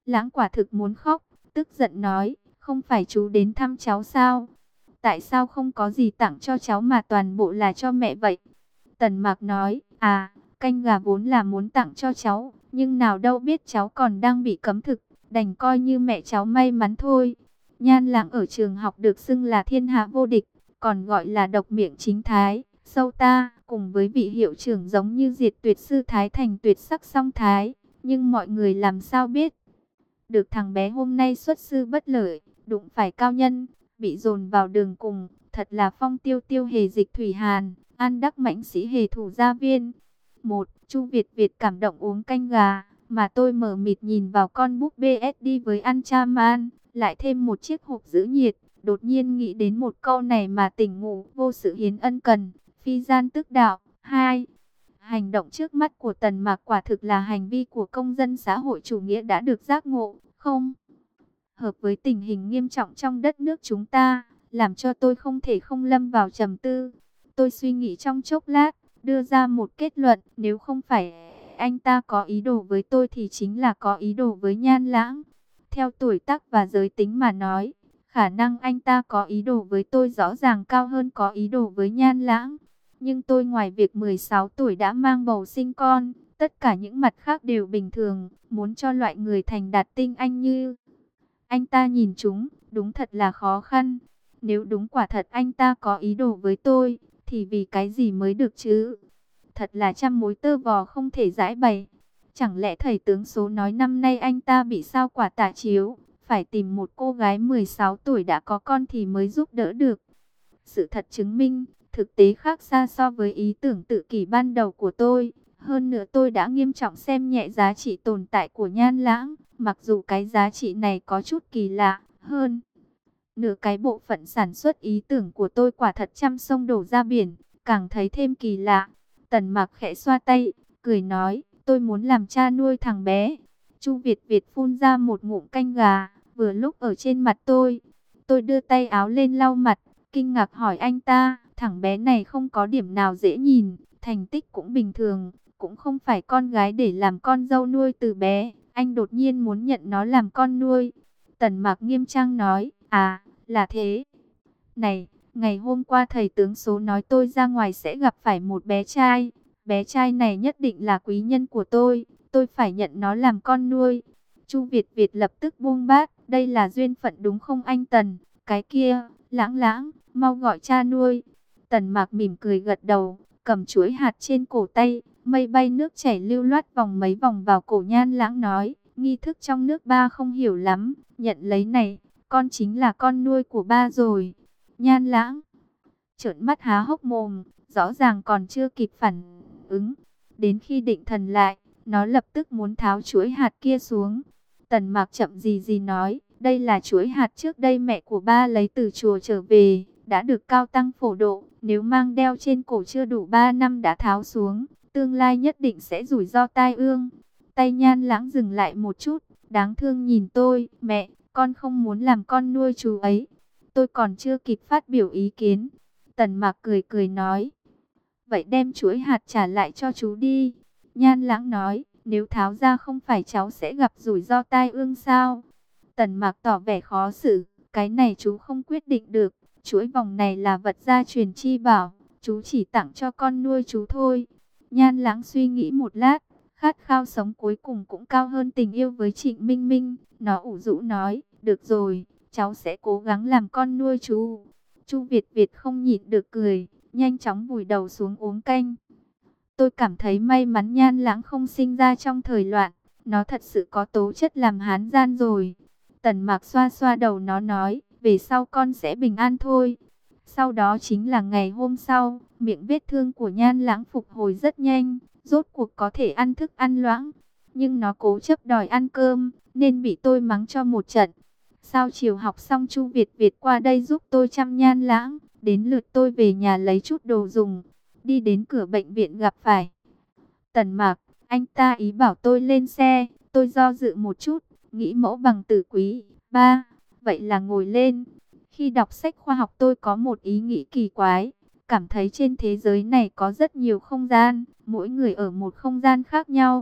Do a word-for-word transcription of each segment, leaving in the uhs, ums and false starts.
Lãng quả thực muốn khóc, tức giận nói, không phải chú đến thăm cháu sao? Tại sao không có gì tặng cho cháu mà toàn bộ là cho mẹ vậy? Tần Mạc nói, à, canh gà vốn là muốn tặng cho cháu, nhưng nào đâu biết cháu còn đang bị cấm thực, đành coi như mẹ cháu may mắn thôi. Nhan Lãng ở trường học được xưng là thiên hạ vô địch, còn gọi là độc miệng chính thái, sâu ta, cùng với vị hiệu trưởng giống như diệt tuyệt sư thái thành tuyệt sắc song thái. Nhưng mọi người làm sao biết được thằng bé hôm nay xuất sư bất lợi, đụng phải cao nhân, bị dồn vào đường cùng, thật là phong tiêu tiêu hề dịch thủy hàn, an đắc mãnh sĩ hề thủ gia viên. Một, Chu Việt Việt cảm động uống canh gà, mà tôi mở mịt nhìn vào con búp bê ét đi với ăn cha man, lại thêm một chiếc hộp giữ nhiệt, đột nhiên nghĩ đến một câu này mà tỉnh ngủ, vô sự hiến ân cần, phi gian tức đạo. Hai, hành động trước mắt của Tần Mạc quả thực là hành vi của công dân xã hội chủ nghĩa đã được giác ngộ, không hợp với tình hình nghiêm trọng trong đất nước chúng ta, làm cho tôi không thể không lâm vào trầm tư. Tôi suy nghĩ trong chốc lát, đưa ra một kết luận, nếu không phải anh ta có ý đồ với tôi thì chính là có ý đồ với Nhan Lãng. Theo tuổi tác và giới tính mà nói, khả năng anh ta có ý đồ với tôi rõ ràng cao hơn có ý đồ với Nhan Lãng. Nhưng tôi ngoài việc mười sáu tuổi đã mang bầu sinh con, tất cả những mặt khác đều bình thường, muốn cho loại người thành đạt tinh anh như anh ta nhìn chúng, đúng thật là khó khăn. Nếu đúng quả thật anh ta có ý đồ với tôi, thì vì cái gì mới được chứ? Thật là trăm mối tơ vò không thể giải bày. Chẳng lẽ thầy tướng số nói năm nay anh ta bị sao quả tả chiếu, phải tìm một cô gái mười sáu tuổi đã có con thì mới giúp đỡ được? Sự thật chứng minh, thực tế khác xa so với ý tưởng tự kỷ ban đầu của tôi. Hơn nữa tôi đã nghiêm trọng xem nhẹ giá trị tồn tại của Nhan Lãng, mặc dù cái giá trị này có chút kỳ lạ hơn. Nửa cái bộ phận sản xuất ý tưởng của tôi quả thật trăm sông đổ ra biển, càng thấy thêm kỳ lạ. Tần Mạc khẽ xoa tay, cười nói, tôi muốn làm cha nuôi thằng bé. Chu Việt Việt phun ra một ngụm canh gà, vừa lúc ở trên mặt tôi. Tôi đưa tay áo lên lau mặt, kinh ngạc hỏi anh ta, thằng bé này không có điểm nào dễ nhìn, thành tích cũng bình thường, cũng không phải con gái để làm con dâu nuôi từ bé. Anh đột nhiên muốn nhận nó làm con nuôi. Tần Mạc nghiêm trang nói, à, là thế. Này, ngày hôm qua thầy tướng số nói tôi ra ngoài sẽ gặp phải một bé trai. Bé trai này nhất định là quý nhân của tôi, tôi phải nhận nó làm con nuôi. Chu Việt Việt lập tức buông bát, đây là duyên phận đúng không anh Tần? Cái kia, Lãng Lãng, mau gọi cha nuôi. Tần Mạc mỉm cười gật đầu, cầm chuỗi hạt trên cổ tay, mây bay nước chảy lưu loát vòng mấy vòng vào cổ Nhan Lãng nói, nghi thức trong nước ba không hiểu lắm, nhận lấy này, con chính là con nuôi của ba rồi. Nhan Lãng trợn mắt há hốc mồm, rõ ràng còn chưa kịp phản ứng, đến khi định thần lại, nó lập tức muốn tháo chuỗi hạt kia xuống. Tần Mạc chậm gì gì nói, đây là chuỗi hạt trước đây mẹ của ba lấy từ chùa trở về, đã được cao tăng phổ độ, nếu mang đeo trên cổ chưa đủ ba năm đã tháo xuống, tương lai nhất định sẽ rủi ro tai ương. Tay Nhan Lãng dừng lại một chút, đáng thương nhìn tôi, mẹ, con không muốn làm con nuôi chú ấy. Tôi còn chưa kịp phát biểu ý kiến. Tần Mạc cười cười nói, vậy đem chuỗi hạt trả lại cho chú đi. Nhan Lãng nói, nếu tháo ra không phải cháu sẽ gặp rủi ro tai ương sao? Tần Mạc tỏ vẻ khó xử, cái này chú không quyết định được. Chuỗi vòng này là vật gia truyền chi bảo, chú chỉ tặng cho con nuôi chú thôi. Nhan Lãng suy nghĩ một lát, khát khao sống cuối cùng cũng cao hơn tình yêu với Trịnh Minh Minh. Nó ủ rũ nói, được rồi, cháu sẽ cố gắng làm con nuôi chú. Chu Việt Việt không nhịn được cười, nhanh chóng vùi đầu xuống uống canh. Tôi cảm thấy may mắn Nhan Lãng không sinh ra trong thời loạn, nó thật sự có tố chất làm hán gian rồi. Tần Mạc xoa xoa đầu nó nói, về sau con sẽ bình an thôi. Sau đó chính là ngày hôm sau, miệng vết thương của Nhan Lãng phục hồi rất nhanh, rốt cuộc có thể ăn thức ăn loãng. Nhưng nó cố chấp đòi ăn cơm, nên bị tôi mắng cho một trận. Sau chiều học xong Chu Việt Việt qua đây giúp tôi chăm Nhan Lãng, đến lượt tôi về nhà lấy chút đồ dùng. Đi đến cửa bệnh viện gặp phải Tần Mạc, anh ta ý bảo tôi lên xe, tôi do dự một chút, nghĩ mẫu bằng tử quý. Ba, vậy là ngồi lên. Khi đọc sách khoa học tôi có một ý nghĩ kỳ quái, cảm thấy trên thế giới này có rất nhiều không gian, mỗi người ở một không gian khác nhau.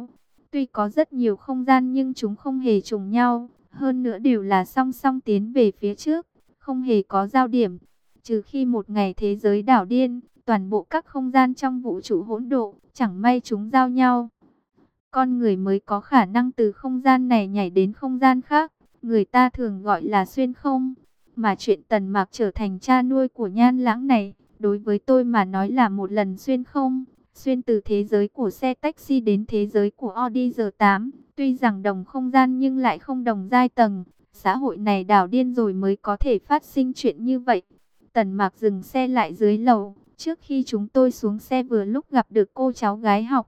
Tuy có rất nhiều không gian nhưng chúng không hề trùng nhau, hơn nữa đều là song song tiến về phía trước, không hề có giao điểm. Trừ khi một ngày thế giới đảo điên, toàn bộ các không gian trong vũ trụ hỗn độn, chẳng may chúng giao nhau, con người mới có khả năng từ không gian này nhảy đến không gian khác, người ta thường gọi là xuyên không. Mà chuyện Tần Mạc trở thành cha nuôi của Nhan Lãng này, đối với tôi mà nói là một lần xuyên không, xuyên từ thế giới của xe taxi đến thế giới của Audi R tám, tuy rằng đồng không gian nhưng lại không đồng giai tầng. Xã hội này đảo điên rồi mới có thể phát sinh chuyện như vậy. Tần Mạc dừng xe lại dưới lầu, trước khi chúng tôi xuống xe vừa lúc gặp được cô cháu gái học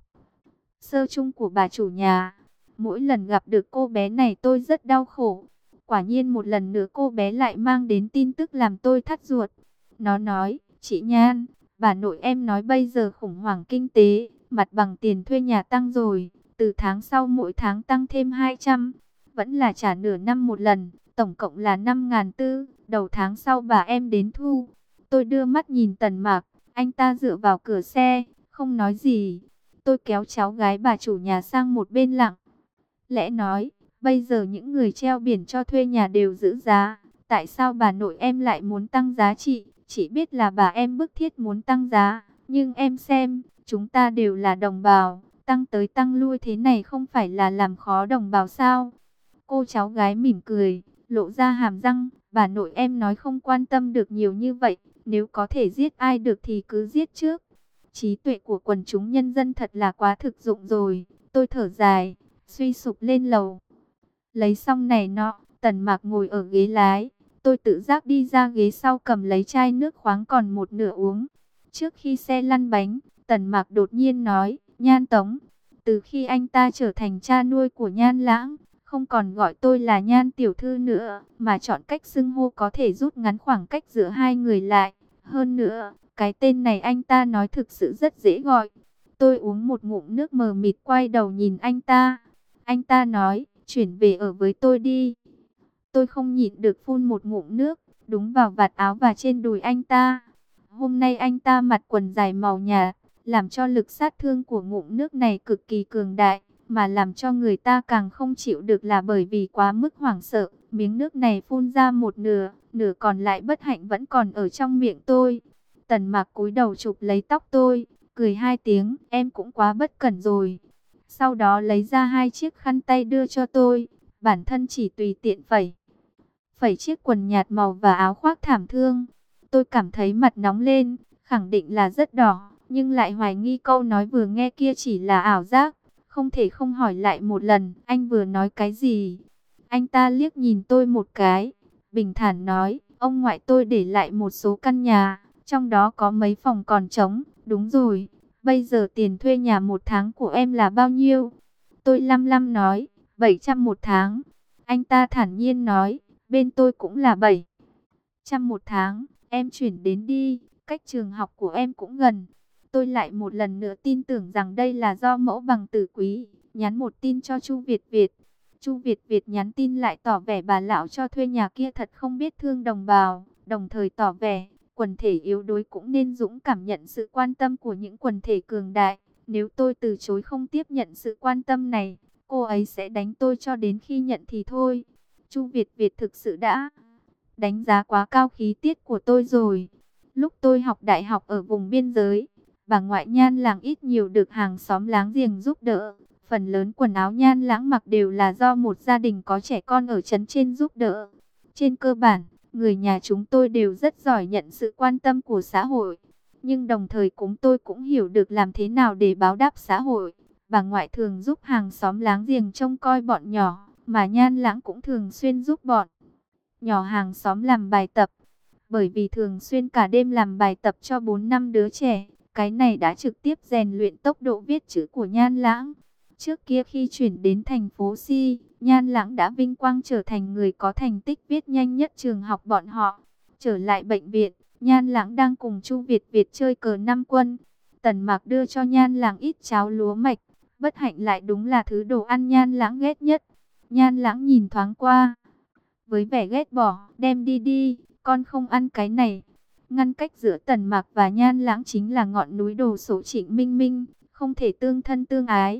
sơ chung của bà chủ nhà. Mỗi lần gặp được cô bé này tôi rất đau khổ. Quả nhiên một lần nữa cô bé lại mang đến tin tức làm tôi thắt ruột. Nó nói, chị Nhan, bà nội em nói bây giờ khủng hoảng kinh tế, mặt bằng tiền thuê nhà tăng rồi, từ tháng sau mỗi tháng tăng thêm hai trăm, vẫn là trả nửa năm một lần, tổng cộng là năm ngàn tư, đầu tháng sau bà em đến thu. Tôi đưa mắt nhìn Tần Mạc, anh ta dựa vào cửa xe, không nói gì. Tôi kéo cháu gái bà chủ nhà sang một bên lặng lẽ nói, bây giờ những người treo biển cho thuê nhà đều giữ giá, tại sao bà nội em lại muốn tăng giá trị? Chỉ biết là bà em bức thiết muốn tăng giá, nhưng em xem, chúng ta đều là đồng bào, tăng tới tăng lui thế này không phải là làm khó đồng bào sao? Cô cháu gái mỉm cười, lộ ra hàm răng, bà nội em nói không quan tâm được nhiều như vậy, nếu có thể giết ai được thì cứ giết trước. Trí tuệ của quần chúng nhân dân thật là quá thực dụng rồi. Tôi thở dài, suy sụp lên lầu. Lấy xong này nọ, Tần Mạc ngồi ở ghế lái. Tôi tự giác đi ra ghế sau cầm lấy chai nước khoáng còn một nửa uống. Trước khi xe lăn bánh, Tần Mạc đột nhiên nói, Nhan Tống, từ khi anh ta trở thành cha nuôi của Nhan Lãng, không còn gọi tôi là Nhan tiểu thư nữa, mà chọn cách xưng hô có thể rút ngắn khoảng cách giữa hai người lại. Hơn nữa, cái tên này anh ta nói thực sự rất dễ gọi. Tôi uống một ngụm nước mờ mịt quay đầu nhìn anh ta. Anh ta nói, chuyển về ở với tôi đi. Tôi không nhịn được phun một ngụm nước, đúng vào vạt áo và trên đùi anh ta. Hôm nay anh ta mặc quần dài màu nhạt, làm cho lực sát thương của ngụm nước này cực kỳ cường đại. Mà làm cho người ta càng không chịu được là bởi vì quá mức hoảng sợ. Miếng nước này phun ra một nửa, nửa còn lại bất hạnh vẫn còn ở trong miệng tôi. Tần Mạc cúi đầu chụp lấy tóc tôi, cười hai tiếng, em cũng quá bất cẩn rồi. Sau đó lấy ra hai chiếc khăn tay đưa cho tôi, bản thân chỉ tùy tiện phẩy. Phẩy chiếc quần nhạt màu và áo khoác thảm thương. Tôi cảm thấy mặt nóng lên, khẳng định là rất đỏ, nhưng lại hoài nghi câu nói vừa nghe kia chỉ là ảo giác. Không thể không hỏi lại một lần, anh vừa nói cái gì? Anh ta liếc nhìn tôi một cái, bình thản nói, ông ngoại tôi để lại một số căn nhà, trong đó có mấy phòng còn trống. Đúng rồi, bây giờ tiền thuê nhà một tháng của em là bao nhiêu? Tôi lăm lăm nói, bảy trăm một tháng. Anh ta thản nhiên nói, bên tôi cũng là bảy trăm một tháng, em chuyển đến đi, cách trường học của em cũng gần. Tôi lại một lần nữa tin tưởng rằng đây là do mẫu bằng tử quý, nhắn một tin cho Chu Việt Việt. Chu Việt Việt nhắn tin lại tỏ vẻ bà lão cho thuê nhà kia thật không biết thương đồng bào, đồng thời tỏ vẻ quần thể yếu đuối cũng nên dũng cảm nhận sự quan tâm của những quần thể cường đại. Nếu tôi từ chối không tiếp nhận sự quan tâm này, cô ấy sẽ đánh tôi cho đến khi nhận thì thôi. Chu Việt Việt thực sự đã đánh giá quá cao khí tiết của tôi rồi. Lúc tôi học đại học ở vùng biên giới, bà ngoại Nhan Lãng ít nhiều được hàng xóm láng giềng giúp đỡ. Phần lớn quần áo Nhan Lãng mặc đều là do một gia đình có trẻ con ở trấn trên giúp đỡ. Trên cơ bản, người nhà chúng tôi đều rất giỏi nhận sự quan tâm của xã hội. Nhưng đồng thời chúng tôi cũng hiểu được làm thế nào để báo đáp xã hội. Bà ngoại thường giúp hàng xóm láng giềng trông coi bọn nhỏ, mà Nhan Lãng cũng thường xuyên giúp bọn nhỏ hàng xóm làm bài tập. Bởi vì thường xuyên cả đêm làm bài tập cho bốn năm đứa trẻ, cái này đã trực tiếp rèn luyện tốc độ viết chữ của Nhan Lãng. Trước kia khi chuyển đến thành phố Si, Nhan Lãng đã vinh quang trở thành người có thành tích viết nhanh nhất trường học bọn họ. Trở lại bệnh viện, Nhan Lãng đang cùng Chu Việt Việt chơi cờ năm quân. Tần Mạc đưa cho Nhan Lãng ít cháo lúa mạch, bất hạnh lại đúng là thứ đồ ăn Nhan Lãng ghét nhất. Nhan Lãng nhìn thoáng qua, với vẻ ghét bỏ, đem đi đi, con không ăn cái này. Ngăn cách giữa Tần Mạc và Nhan Lãng chính là ngọn núi đồ sổ Trịnh Minh Minh, không thể tương thân tương ái.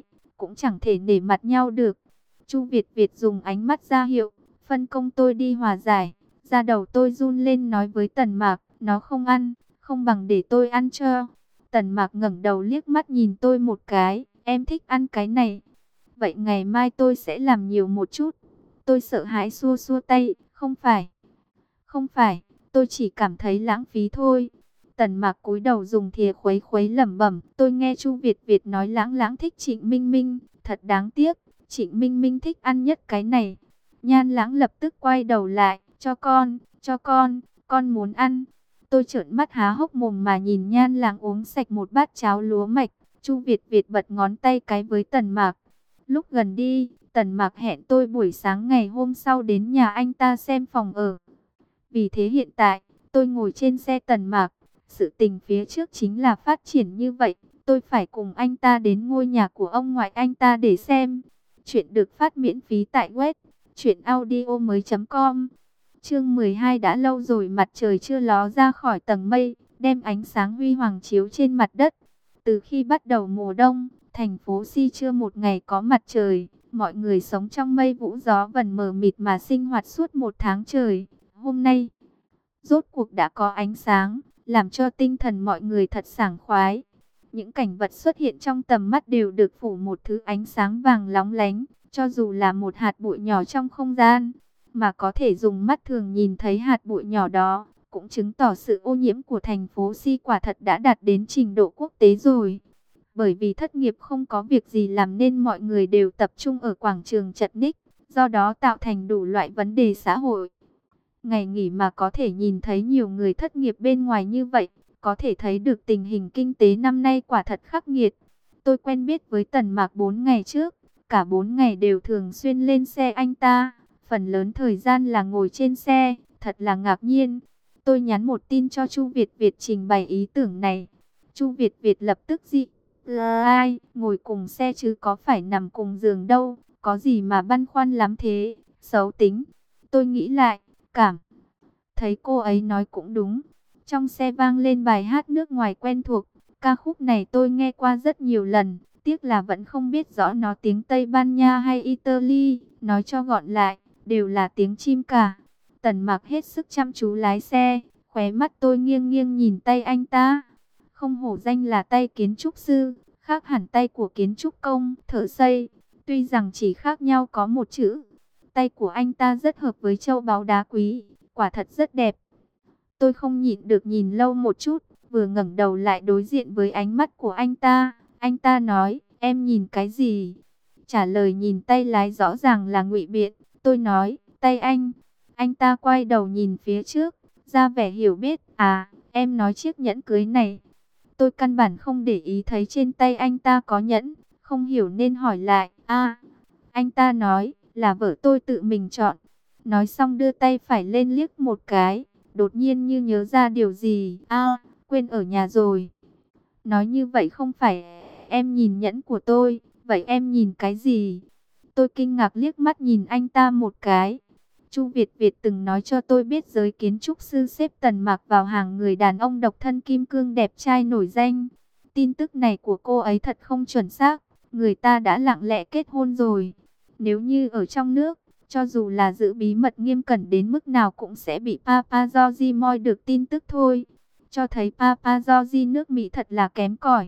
cũng chẳng thể nể mặt nhau được. Chu Việt Việt dùng ánh mắt ra hiệu, phân công tôi đi hòa giải. Da đầu tôi run lên nói với Tần Mạc, nó không ăn, không bằng để tôi ăn cho. Tần Mạc ngẩng đầu liếc mắt nhìn tôi một cái, em thích ăn cái này. Vậy ngày mai tôi sẽ làm nhiều một chút. Tôi sợ hãi xua xua tay, không phải. Không phải, tôi chỉ cảm thấy lãng phí thôi. Tần Mạc cúi đầu dùng thìa khuấy khuấy lẩm bẩm, tôi nghe Chu Việt Việt nói Lãng Lãng thích Trịnh Minh Minh, thật đáng tiếc, Trịnh Minh Minh thích ăn nhất cái này. Nhan Lãng lập tức quay đầu lại, cho con, cho con, con muốn ăn. Tôi trợn mắt há hốc mồm mà nhìn Nhan Lãng uống sạch một bát cháo lúa mạch. Chu Việt Việt bật ngón tay cái với Tần Mạc. Lúc gần đi, Tần Mạc hẹn tôi buổi sáng ngày hôm sau đến nhà anh ta xem phòng ở. Vì thế hiện tại, tôi ngồi trên xe Tần Mạc. Sự tình phía trước chính là phát triển như vậy. Tôi phải cùng anh ta đến ngôi nhà của ông ngoại anh ta để xem. Chuyện được phát miễn phí tại web truyện audio mới chấm com. Chương mười hai đã lâu rồi mặt trời chưa ló ra khỏi tầng mây, đem ánh sáng huy hoàng chiếu trên mặt đất. Từ khi bắt đầu mùa đông, thành phố Si chưa một ngày có mặt trời. Mọi người sống trong mây vũ gió vần mờ mịt mà sinh hoạt suốt một tháng trời. Hôm nay, rốt cuộc đã có ánh sáng, làm cho tinh thần mọi người thật sảng khoái. Những cảnh vật xuất hiện trong tầm mắt đều được phủ một thứ ánh sáng vàng lóng lánh, cho dù là một hạt bụi nhỏ trong không gian, mà có thể dùng mắt thường nhìn thấy hạt bụi nhỏ đó, cũng chứng tỏ sự ô nhiễm của thành phố Si quả thật đã đạt đến trình độ quốc tế rồi. Bởi vì thất nghiệp không có việc gì làm nên mọi người đều tập trung ở quảng trường Chật Ních, do đó tạo thành đủ loại vấn đề xã hội. Ngày nghỉ mà có thể nhìn thấy nhiều người thất nghiệp bên ngoài như vậy, có thể thấy được tình hình kinh tế năm nay quả thật khắc nghiệt. Tôi quen biết với Tần Mạc bốn ngày trước, cả bốn ngày đều thường xuyên lên xe anh ta, phần lớn thời gian là ngồi trên xe, thật là ngạc nhiên. Tôi nhắn một tin cho Chu Việt Việt trình bày ý tưởng này. Chu Việt Việt lập tức dị, là ai, ngồi cùng xe chứ có phải nằm cùng giường đâu, có gì mà băn khoăn lắm thế, xấu tính. Tôi nghĩ lại, cảm thấy cô ấy nói cũng đúng. Trong xe vang lên bài hát nước ngoài quen thuộc, ca khúc này tôi nghe qua rất nhiều lần, tiếc là vẫn không biết rõ nó tiếng Tây Ban Nha hay Italy, nói cho gọn lại, đều là tiếng chim cả. Tần Mạc hết sức chăm chú lái xe, khóe mắt tôi nghiêng nghiêng nhìn tay anh ta. Không hổ danh là tay kiến trúc sư, khác hẳn tay của kiến trúc công, thợ xây, tuy rằng chỉ khác nhau có một chữ. Tay của anh ta rất hợp với châu báu đá quý, quả thật rất đẹp. Tôi không nhịn được nhìn lâu một chút, vừa ngẩng đầu lại đối diện với ánh mắt của anh ta. Anh ta nói, em nhìn cái gì? Trả lời nhìn tay lái rõ ràng là ngụy biện. Tôi nói, tay anh. Anh ta quay đầu nhìn phía trước, ra vẻ hiểu biết. À, em nói chiếc nhẫn cưới này. Tôi căn bản không để ý thấy trên tay anh ta có nhẫn, không hiểu nên hỏi lại. À, anh ta nói, là vợ tôi tự mình chọn. Nói xong đưa tay phải lên liếc một cái, đột nhiên như nhớ ra điều gì. À, quên ở nhà rồi. Nói như vậy không phải em nhìn nhẫn của tôi, vậy em nhìn cái gì? Tôi kinh ngạc liếc mắt nhìn anh ta một cái. Chu Việt Việt từng nói cho tôi biết giới kiến trúc sư xếp Tần Mạc vào hàng người đàn ông độc thân kim cương đẹp trai nổi danh. Tin tức này của cô ấy thật không chuẩn xác, người ta đã lặng lẽ kết hôn rồi. Nếu như ở trong nước, cho dù là giữ bí mật nghiêm cẩn đến mức nào cũng sẽ bị paparazzi moi được tin tức thôi. Cho thấy paparazzi nước Mỹ thật là kém cỏi.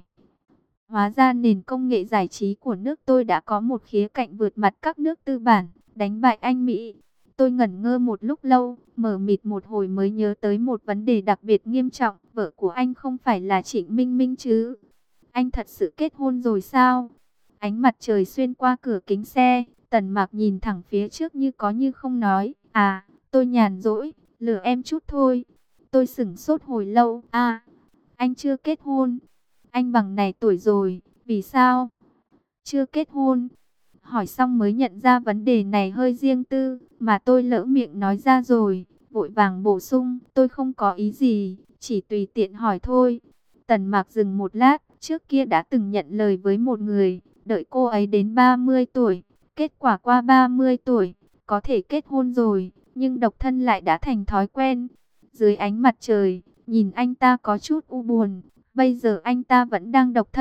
Hóa ra nền công nghệ giải trí của nước tôi đã có một khía cạnh vượt mặt các nước tư bản, đánh bại Anh Mỹ. Tôi ngẩn ngơ một lúc lâu, mờ mịt một hồi mới nhớ tới một vấn đề đặc biệt nghiêm trọng. Vợ của anh không phải là Trịnh Minh Minh chứ? Anh thật sự kết hôn rồi sao? Ánh mặt trời xuyên qua cửa kính xe, Tần Mạc nhìn thẳng phía trước như có như không nói. À, tôi nhàn rỗi, lừa em chút thôi. Tôi sửng sốt hồi lâu. À, anh chưa kết hôn. Anh bằng này tuổi rồi, vì sao chưa kết hôn? Hỏi xong mới nhận ra vấn đề này hơi riêng tư, mà tôi lỡ miệng nói ra rồi, vội vàng bổ sung, tôi không có ý gì, chỉ tùy tiện hỏi thôi. Tần Mạc dừng một lát, trước kia đã từng nhận lời với một người, đợi cô ấy đến ba mươi tuổi, kết quả qua ba mươi tuổi, có thể kết hôn rồi, nhưng độc thân lại đã thành thói quen. Dưới ánh mặt trời, nhìn anh ta có chút u buồn, bây giờ anh ta vẫn đang độc thân,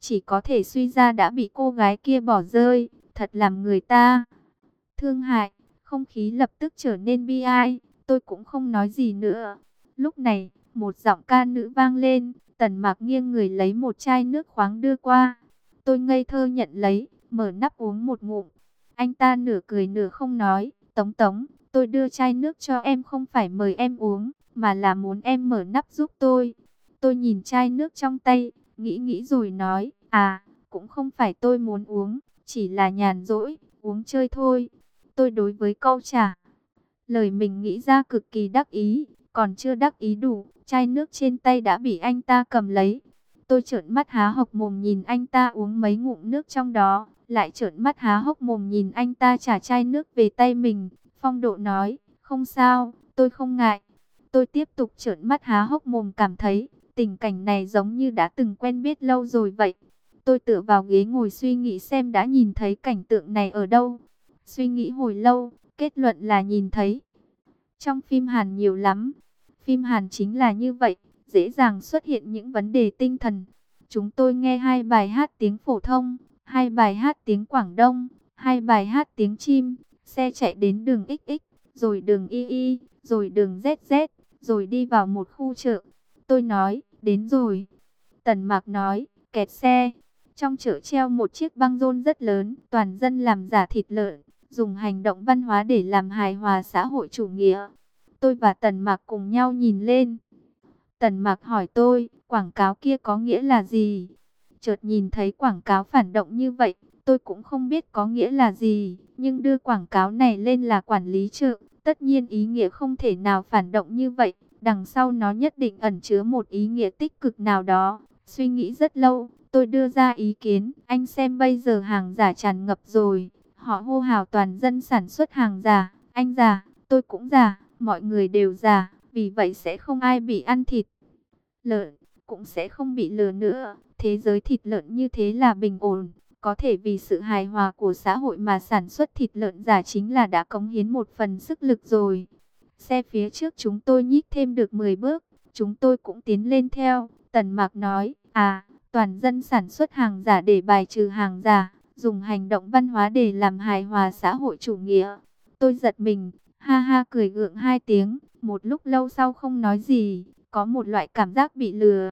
chỉ có thể suy ra đã bị cô gái kia bỏ rơi, thật làm người ta thương hại. Không khí lập tức trở nên bi ai, tôi cũng không nói gì nữa. Lúc này, một giọng ca nữ vang lên, Tần Mạc nghiêng người lấy một chai nước khoáng đưa qua. Tôi ngây thơ nhận lấy, mở nắp uống một ngụm. Anh ta nửa cười nửa không nói, Tống Tống, tôi đưa chai nước cho em không phải mời em uống, mà là muốn em mở nắp giúp tôi. Tôi nhìn chai nước trong tay, nghĩ nghĩ rồi nói, à, cũng không phải tôi muốn uống, chỉ là nhàn rỗi, uống chơi thôi. Tôi đối với câu trả lời mình nghĩ ra cực kỳ đắc ý, còn chưa đắc ý đủ, chai nước trên tay đã bị anh ta cầm lấy. Tôi trợn mắt há hốc mồm nhìn anh ta uống mấy ngụm nước trong đó, lại trợn mắt há hốc mồm nhìn anh ta trả chai nước về tay mình. Phong Độ nói, không sao, tôi không ngại. Tôi tiếp tục trợn mắt há hốc mồm, cảm thấy tình cảnh này giống như đã từng quen biết lâu rồi vậy. Tôi tựa vào ghế ngồi suy nghĩ xem đã nhìn thấy cảnh tượng này ở đâu. Suy nghĩ hồi lâu, kết luận là nhìn thấy trong phim Hàn nhiều lắm. Phim Hàn chính là như vậy, dễ dàng xuất hiện những vấn đề tinh thần. Chúng tôi nghe hai bài hát tiếng phổ thông, hai bài hát tiếng Quảng Đông, hai bài hát tiếng chim. Xe chạy đến đường ích ích, rồi đường Y Y, rồi đường Z Z, rồi đi vào một khu chợ. Tôi nói, đến rồi. Tần Mạc nói, kẹt xe. Trong chợ treo một chiếc băng rôn rất lớn, toàn dân làm giả thịt lợn, dùng hành động văn hóa để làm hài hòa xã hội chủ nghĩa. Tôi và Tần Mạc cùng nhau nhìn lên. Tần Mạc hỏi tôi, quảng cáo kia có nghĩa là gì? Chợt nhìn thấy quảng cáo phản động như vậy, tôi cũng không biết có nghĩa là gì, nhưng đưa quảng cáo này lên là quản lý chợ, tất nhiên ý nghĩa không thể nào phản động như vậy, đằng sau nó nhất định ẩn chứa một ý nghĩa tích cực nào đó. Suy nghĩ rất lâu, tôi đưa ra ý kiến, anh xem bây giờ hàng giả tràn ngập rồi, họ hô hào toàn dân sản xuất hàng giả, anh giả, tôi cũng giả, mọi người đều giả, vì vậy sẽ không ai bị ăn thịt lợn, cũng sẽ không bị lừa nữa. Thế giới thịt lợn như thế là bình ổn, có thể vì sự hài hòa của xã hội mà sản xuất thịt lợn giả chính là đã cống hiến một phần sức lực rồi. Xe phía trước chúng tôi nhích thêm được mười bước, chúng tôi cũng tiến lên theo. Tần Mạc nói, à, toàn dân sản xuất hàng giả để bài trừ hàng giả, dùng hành động văn hóa để làm hài hòa xã hội chủ nghĩa. Tôi giật mình, ha ha cười gượng hai tiếng, một lúc lâu sau không nói gì, có một loại cảm giác bị lừa.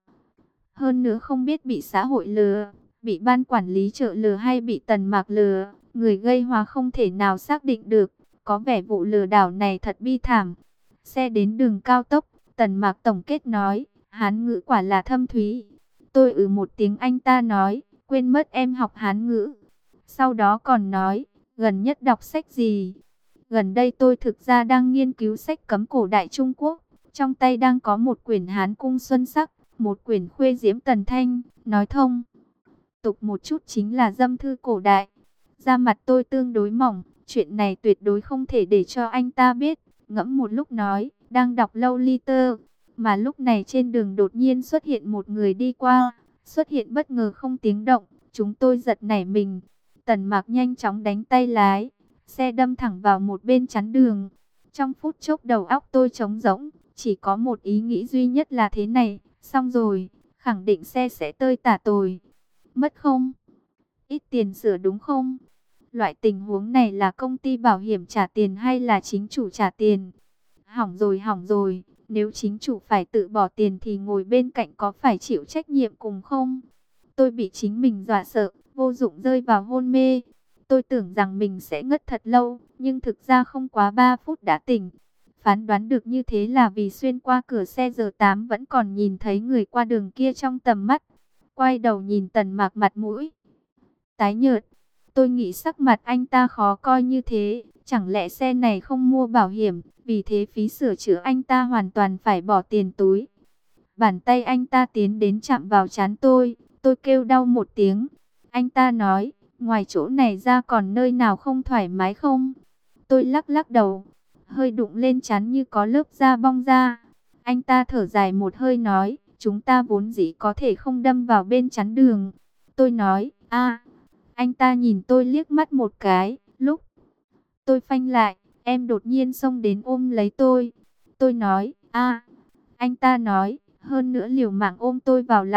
Hơn nữa không biết bị xã hội lừa, bị ban quản lý chợ lừa hay bị Tần Mạc lừa, người gây họa không thể nào xác định được. Có vẻ vụ lừa đảo này thật bi thảm. Xe đến đường cao tốc, Tần Mạc tổng kết nói, Hán ngữ quả là thâm thúy. Tôi ừ một tiếng, anh ta nói, quên mất em học Hán ngữ. Sau đó còn nói, gần nhất đọc sách gì? Gần đây tôi thực ra đang nghiên cứu sách cấm cổ đại Trung Quốc. Trong tay đang có một quyển Hán Cung Xuân Sắc, một quyển Khuê Diễm Tần Thanh, nói thông tục một chút chính là dâm thư cổ đại. Da mặt tôi tương đối mỏng, chuyện này tuyệt đối không thể để cho anh ta biết. Ngẫm một lúc nói, đang đọc Lolita, mà lúc này trên đường đột nhiên xuất hiện một người đi qua, xuất hiện bất ngờ không tiếng động, chúng tôi giật nảy mình. Tần Mạc nhanh chóng đánh tay lái, xe đâm thẳng vào một bên chắn đường. Trong phút chốc đầu óc tôi trống rỗng, chỉ có một ý nghĩ duy nhất là thế này, xong rồi, khẳng định xe sẽ tơi tả tồi. Mất không? Ít tiền sửa đúng không? Loại tình huống này là công ty bảo hiểm trả tiền hay là chính chủ trả tiền? Hỏng rồi hỏng rồi, nếu chính chủ phải tự bỏ tiền thì ngồi bên cạnh có phải chịu trách nhiệm cùng không? Tôi bị chính mình dọa sợ, vô dụng rơi vào hôn mê. Tôi tưởng rằng mình sẽ ngất thật lâu, nhưng thực ra không quá ba phút đã tỉnh. Phán đoán được như thế là vì xuyên qua cửa xe giờ tám vẫn còn nhìn thấy người qua đường kia trong tầm mắt. Quay đầu nhìn Tần Mạc, mặt mũi tái nhợt. Tôi nghĩ sắc mặt anh ta khó coi như thế, chẳng lẽ xe này không mua bảo hiểm, vì thế phí sửa chữa anh ta hoàn toàn phải bỏ tiền túi. Bàn tay anh ta tiến đến chạm vào trán tôi, tôi kêu đau một tiếng. Anh ta nói, ngoài chỗ này ra còn nơi nào không thoải mái không? Tôi lắc lắc đầu, hơi đụng lên trán như có lớp da bong ra. Anh ta thở dài một hơi nói, chúng ta vốn dĩ có thể không đâm vào bên chắn đường. Tôi nói, a. Anh ta nhìn tôi liếc mắt một cái, lúc tôi phanh lại, em đột nhiên xông đến ôm lấy tôi. Tôi nói, a. Anh ta nói, hơn nữa liều mạng ôm tôi vào lòng,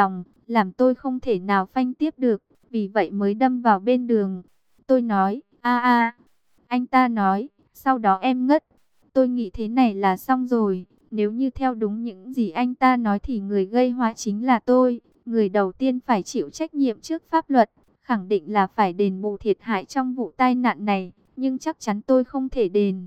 làm tôi không thể nào phanh tiếp được, vì vậy mới đâm vào bên đường. Tôi nói, a a. Anh ta nói, sau đó em ngất. Tôi nghĩ thế này là xong rồi. Nếu như theo đúng những gì anh ta nói thì người gây họa chính là tôi. Người đầu tiên phải chịu trách nhiệm trước pháp luật, khẳng định là phải đền bù thiệt hại trong vụ tai nạn này. Nhưng chắc chắn tôi không thể đền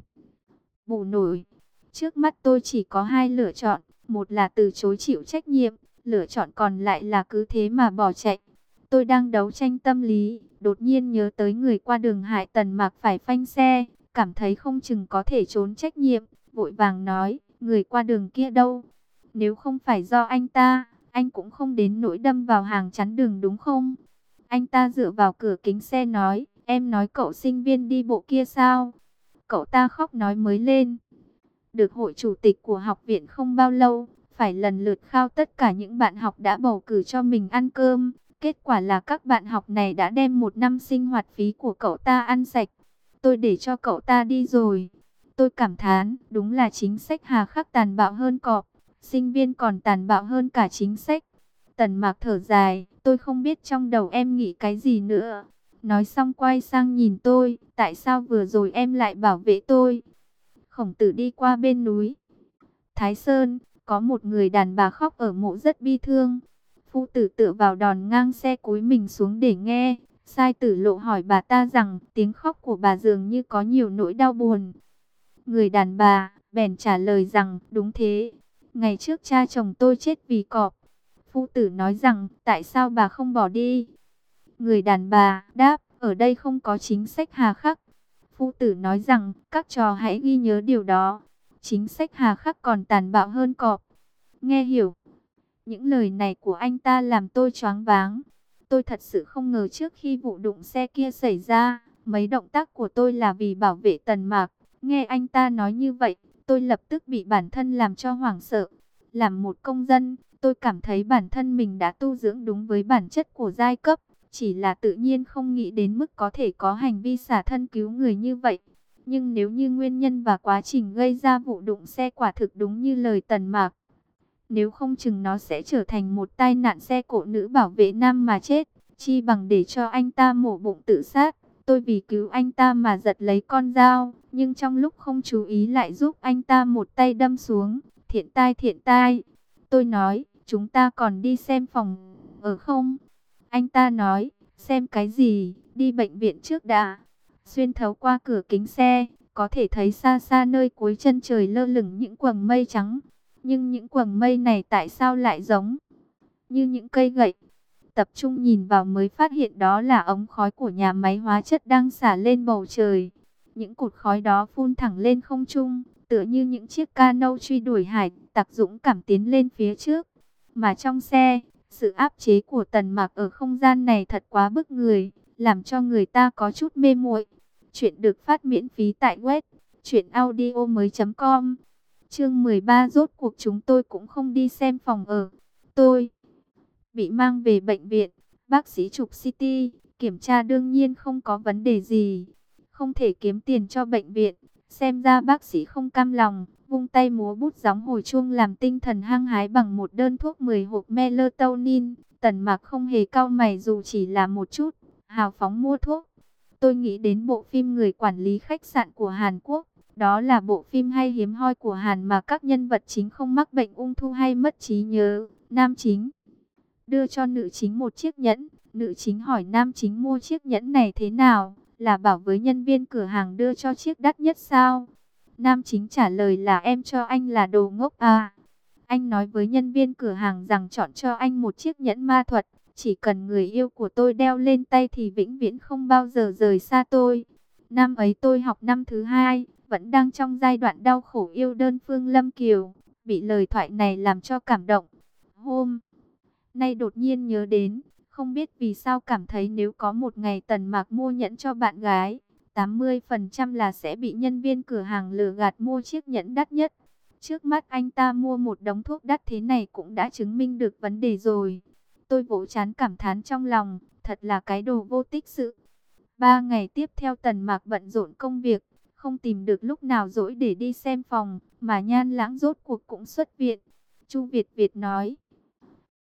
bù nổi. Trước mắt tôi chỉ có hai lựa chọn. Một là từ chối chịu trách nhiệm, lựa chọn còn lại là cứ thế mà bỏ chạy. Tôi đang đấu tranh tâm lý, đột nhiên nhớ tới người qua đường hại Tần Mạc phải phanh xe, cảm thấy không chừng có thể trốn trách nhiệm, vội vàng nói, người qua đường kia đâu? Nếu không phải do anh ta, anh cũng không đến nỗi đâm vào hàng chắn đường đúng không? Anh ta dựa vào cửa kính xe nói, em nói cậu sinh viên đi bộ kia sao? Cậu ta khóc nói mới lên được hội chủ tịch của học viện không bao lâu, phải lần lượt khao tất cả những bạn học đã bầu cử cho mình ăn cơm. Kết quả là các bạn học này đã đem một năm sinh hoạt phí của cậu ta ăn sạch. Tôi để cho cậu ta đi rồi. Tôi cảm thán, đúng là chính sách hà khắc tàn bạo hơn cọp. Sinh viên còn tàn bạo hơn cả chính sách. Tần Mạc thở dài, tôi không biết trong đầu em nghĩ cái gì nữa. Nói xong quay sang nhìn tôi, tại sao vừa rồi em lại bảo vệ tôi? Khổng Tử đi qua bên núi Thái Sơn, có một người đàn bà khóc ở mộ rất bi thương. Phu tử tựa vào đòn ngang xe cúi mình xuống để nghe. Sai Tử Lộ hỏi bà ta rằng tiếng khóc của bà dường như có nhiều nỗi đau buồn. Người đàn bà bèn trả lời rằng đúng thế. Ngày trước cha chồng tôi chết vì cọp. Phu tử nói rằng tại sao bà không bỏ đi? Người đàn bà đáp ở đây không có chính sách hà khắc. Phu tử nói rằng các trò hãy ghi nhớ điều đó. Chính sách hà khắc còn tàn bạo hơn cọp. Nghe hiểu? Những lời này của anh ta làm tôi choáng váng. Tôi thật sự không ngờ trước khi vụ đụng xe kia xảy ra, mấy động tác của tôi là vì bảo vệ Tần Mạc. Nghe anh ta nói như vậy, tôi lập tức bị bản thân làm cho hoảng sợ. Làm một công dân, tôi cảm thấy bản thân mình đã tu dưỡng đúng với bản chất của giai cấp. Chỉ là tự nhiên không nghĩ đến mức có thể có hành vi xả thân cứu người như vậy. Nhưng nếu như nguyên nhân và quá trình gây ra vụ đụng xe quả thực đúng như lời Tần Mạc, nếu không chừng nó sẽ trở thành một tai nạn xe cộ nữ bảo vệ nam mà chết, chi bằng để cho anh ta mổ bụng tự sát. Tôi vì cứu anh ta mà giật lấy con dao, nhưng trong lúc không chú ý lại giúp anh ta một tay đâm xuống. Thiện tai thiện tai. Tôi nói, chúng ta còn đi xem phòng ở không? Anh ta nói, xem cái gì, đi bệnh viện trước đã. Xuyên thấu qua cửa kính xe, có thể thấy xa xa nơi cuối chân trời lơ lửng những quầng mây trắng. Nhưng những quầng mây này tại sao lại giống như những cây gậy? Tập trung nhìn vào mới phát hiện đó là ống khói của nhà máy hóa chất đang xả lên bầu trời. Những cột khói đó phun thẳng lên không trung, tựa như những chiếc cano truy đuổi hải tặc dũng cảm tiến lên phía trước. Mà trong xe, sự áp chế của Tần Mạc ở không gian này thật quá bức người, làm cho người ta có chút mê muội. Chuyện được phát miễn phí tại web truyện audio mới chấm com. Chương mười ba, rốt cuộc chúng tôi cũng không đi xem phòng ở. Tôi bị mang về bệnh viện, bác sĩ chụp xê tê, kiểm tra đương nhiên không có vấn đề gì. Không thể kiếm tiền cho bệnh viện, xem ra bác sĩ không cam lòng, vung tay múa bút gióng hồi chuông làm tinh thần hăng hái bằng một đơn thuốc mười hộp melatonin. Tần Mạc không hề cau mày dù chỉ là một chút, hào phóng mua thuốc. Tôi nghĩ đến bộ phim Người quản lý khách sạn của Hàn Quốc. Đó là bộ phim hay hiếm hoi của Hàn mà các nhân vật chính không mắc bệnh ung thư hay mất trí nhớ. Nam chính đưa cho nữ chính một chiếc nhẫn. Nữ chính hỏi nam chính mua chiếc nhẫn này thế nào? Là bảo với nhân viên cửa hàng đưa cho chiếc đắt nhất sao? Nam chính trả lời là em cho anh là đồ ngốc à. Anh nói với nhân viên cửa hàng rằng chọn cho anh một chiếc nhẫn ma thuật. Chỉ cần người yêu của tôi đeo lên tay thì vĩnh viễn không bao giờ rời xa tôi. Năm ấy tôi học năm thứ hai, vẫn đang trong giai đoạn đau khổ yêu đơn phương Lâm Kiều. Bị lời thoại này làm cho cảm động. Hôm nay đột nhiên nhớ đến, không biết vì sao cảm thấy nếu có một ngày Tần Mạc mua nhẫn cho bạn gái, tám mươi phần trăm là sẽ bị nhân viên cửa hàng lừa gạt mua chiếc nhẫn đắt nhất. Trước mắt anh ta mua một đống thuốc đắt thế này cũng đã chứng minh được vấn đề rồi. Tôi vỗ trán cảm thán trong lòng, thật là cái đồ vô tích sự. Ba ngày tiếp theo Tần Mạc bận rộn công việc, không tìm được lúc nào rỗi để đi xem phòng, mà Nhan Lãng rốt cuộc cũng xuất viện. Chu Việt Việt nói,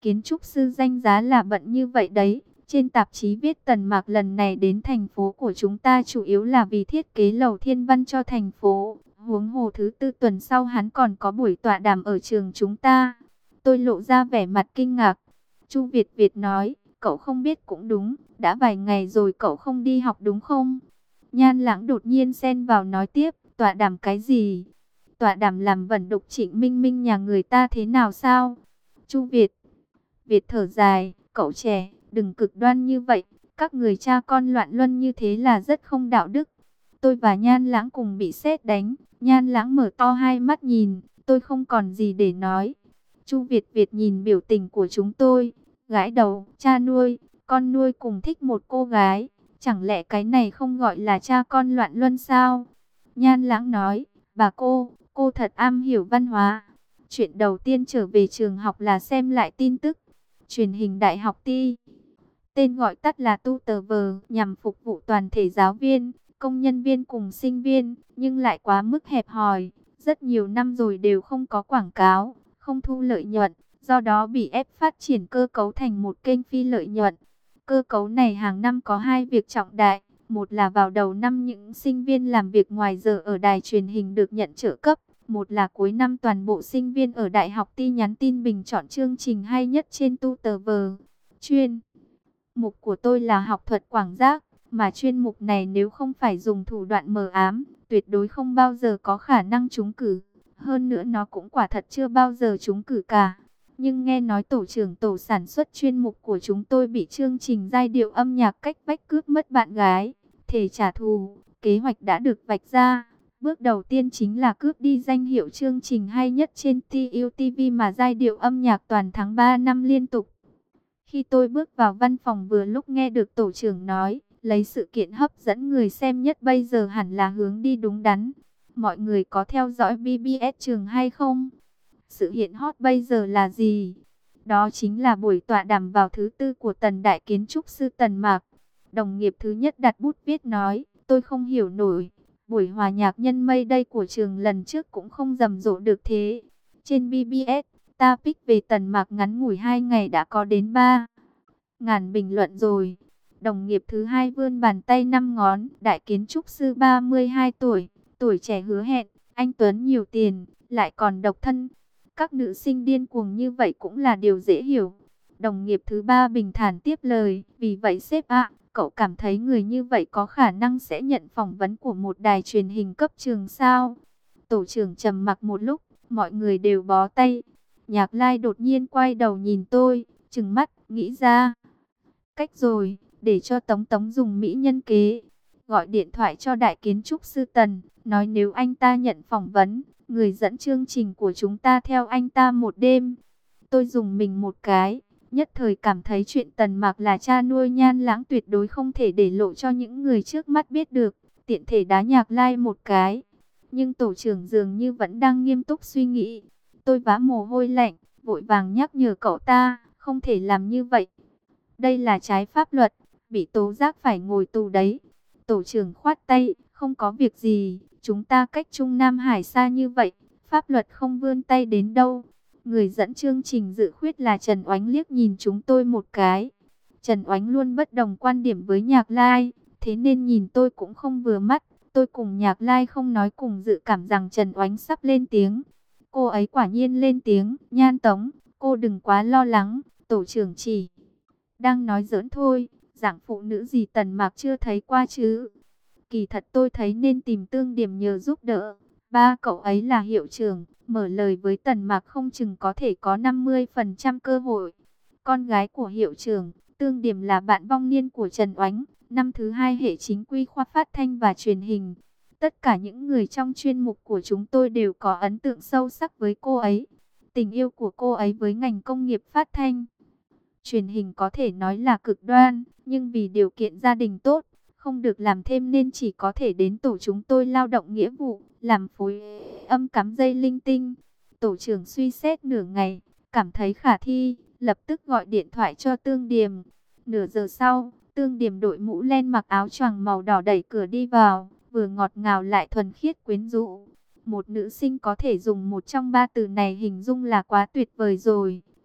kiến trúc sư danh giá là bận như vậy đấy. Trên tạp chí viết Tần Mạc lần này đến thành phố của chúng ta chủ yếu là vì thiết kế lầu thiên văn cho thành phố. Huống hồ thứ tư tuần sau hắn còn có buổi tọa đàm ở trường chúng ta. Tôi lộ ra vẻ mặt kinh ngạc. Chu Việt Việt nói, cậu không biết cũng đúng, đã vài ngày rồi cậu không đi học đúng không? Nhan Lãng đột nhiên xen vào nói tiếp, tọa đàm cái gì? Tọa đàm làm vẩn đục Trịnh Minh Minh nhà người ta thế nào sao? Chu Việt Việt thở dài, cậu trẻ, đừng cực đoan như vậy, các người cha con loạn luân như thế là rất không đạo đức. Tôi và Nhan Lãng cùng bị sét đánh, Nhan Lãng mở to hai mắt nhìn, tôi không còn gì để nói. Chu Việt Việt nhìn biểu tình của chúng tôi, gãi đầu, cha nuôi, con nuôi cùng thích một cô gái, chẳng lẽ cái này không gọi là cha con loạn luân sao? Nhan Lãng nói, bà cô, cô thật am hiểu văn hóa. Chuyện đầu tiên trở về trường học là xem lại tin tức. Truyền hình Đại học Ti, tên gọi tắt là tu tờ vờ, nhằm phục vụ toàn thể giáo viên, công nhân viên cùng sinh viên, nhưng lại quá mức hẹp hòi. Rất nhiều năm rồi đều không có quảng cáo, không thu lợi nhuận, do đó bị ép phát triển cơ cấu thành một kênh phi lợi nhuận. Cơ cấu này hàng năm có hai việc trọng đại. Một là vào đầu năm những sinh viên làm việc ngoài giờ ở đài truyền hình được nhận trợ cấp. Một là cuối năm toàn bộ sinh viên ở Đại học Ti nhắn tin bình chọn chương trình hay nhất trên tu tờ vờ. Chuyên mục của tôi là học thuật quảng giác, mà chuyên mục này nếu không phải dùng thủ đoạn mờ ám, tuyệt đối không bao giờ có khả năng trúng cử. Hơn nữa nó cũng quả thật chưa bao giờ trúng cử cả. Nhưng nghe nói tổ trưởng tổ sản xuất chuyên mục của chúng tôi bị chương trình giai điệu âm nhạc cách vách cướp mất bạn gái. Thể trả thù, kế hoạch đã được vạch ra. Bước đầu tiên chính là cướp đi danh hiệu chương trình hay nhất trên tê u tê vê mà giai điệu âm nhạc toàn thắng ba năm liên tục. Khi tôi bước vào văn phòng vừa lúc nghe được tổ trưởng nói, lấy sự kiện hấp dẫn người xem nhất bây giờ hẳn là hướng đi đúng đắn. Mọi người có theo dõi bê bê ét trường hay không? Sự hiện hot bây giờ là gì? Đó chính là buổi tọa đàm vào thứ tư của Tần Đại Kiến trúc sư Tần Mạc. Đồng nghiệp thứ nhất đặt bút viết nói, tôi không hiểu nổi. Buổi hòa nhạc nhân mây đây của trường lần trước cũng không rầm rộ được thế. Trên bê bê ét, ta pick về Tần Mạc ngắn ngủi hai ngày đã có đến ba ngàn bình luận rồi. Đồng nghiệp thứ hai vươn bàn tay năm ngón, đại kiến trúc sư ba mươi hai tuổi, tuổi trẻ hứa hẹn, anh Tuấn nhiều tiền, lại còn độc thân. Các nữ sinh điên cuồng như vậy cũng là điều dễ hiểu. Đồng nghiệp thứ ba bình thản tiếp lời, vì vậy sếp ạ, cậu cảm thấy người như vậy có khả năng sẽ nhận phỏng vấn của một đài truyền hình cấp trường sao? Tổ trưởng trầm mặc một lúc, mọi người đều bó tay. Nhạc Lai đột nhiên quay đầu nhìn tôi, trừng mắt, nghĩ ra cách rồi, để cho Tống Tống dùng mỹ nhân kế. Gọi điện thoại cho đại kiến trúc sư Tần, nói nếu anh ta nhận phỏng vấn, người dẫn chương trình của chúng ta theo anh ta một đêm. Tôi dùng mình một cái, nhất thời cảm thấy chuyện Tần Mạc là cha nuôi Nhan Lãng tuyệt đối không thể để lộ cho những người trước mắt biết được, tiện thể đá Nhạc Lai một cái. Nhưng tổ trưởng dường như vẫn đang nghiêm túc suy nghĩ. Tôi vã mồ hôi lạnh, vội vàng nhắc nhở cậu ta, không thể làm như vậy. Đây là trái pháp luật, bị tố giác phải ngồi tù đấy. Tổ trưởng khoát tay, không có việc gì, chúng ta cách Trung Nam Hải xa như vậy, pháp luật không vươn tay đến đâu. Người dẫn chương trình dự khuyết là Trần Oánh liếc nhìn chúng tôi một cái. Trần Oánh luôn bất đồng quan điểm với Nhạc Lai, thế nên nhìn tôi cũng không vừa mắt. Tôi cùng Nhạc Lai không nói cùng dự cảm rằng Trần Oánh sắp lên tiếng. Cô ấy quả nhiên lên tiếng, Nhan Tống, cô đừng quá lo lắng, tổ trưởng chỉ đang nói giỡn thôi, dạng phụ nữ gì Tần Mạc chưa thấy qua chứ. Kỳ thật tôi thấy nên tìm Tương Điểm nhờ giúp đỡ. Ba cậu ấy là hiệu trưởng, mở lời với Tần Mạc không chừng có thể có năm mươi phần trăm cơ hội. Con gái của hiệu trưởng, Tương Điểm là bạn vong niên của Trần Oánh, năm thứ hai hệ chính quy khoa phát thanh và truyền hình. Tất cả những người trong chuyên mục của chúng tôi đều có ấn tượng sâu sắc với cô ấy. Tình yêu của cô ấy với ngành công nghiệp phát thanh truyền hình có thể nói là cực đoan, nhưng vì điều kiện gia đình tốt, không được làm thêm nên chỉ có thể đến tổ chúng tôi lao động nghĩa vụ, làm phối âm cắm dây linh tinh. Tổ trưởng suy xét nửa ngày, cảm thấy khả thi, lập tức gọi điện thoại cho Tương Điềm. Nửa giờ sau, Tương Điềm đội mũ len mặc áo choàng màu đỏ đẩy cửa đi vào, vừa ngọt ngào lại thuần khiết quyến rũ. Một nữ sinh có thể dùng một trong ba từ này hình dung là quá tuyệt vời rồi.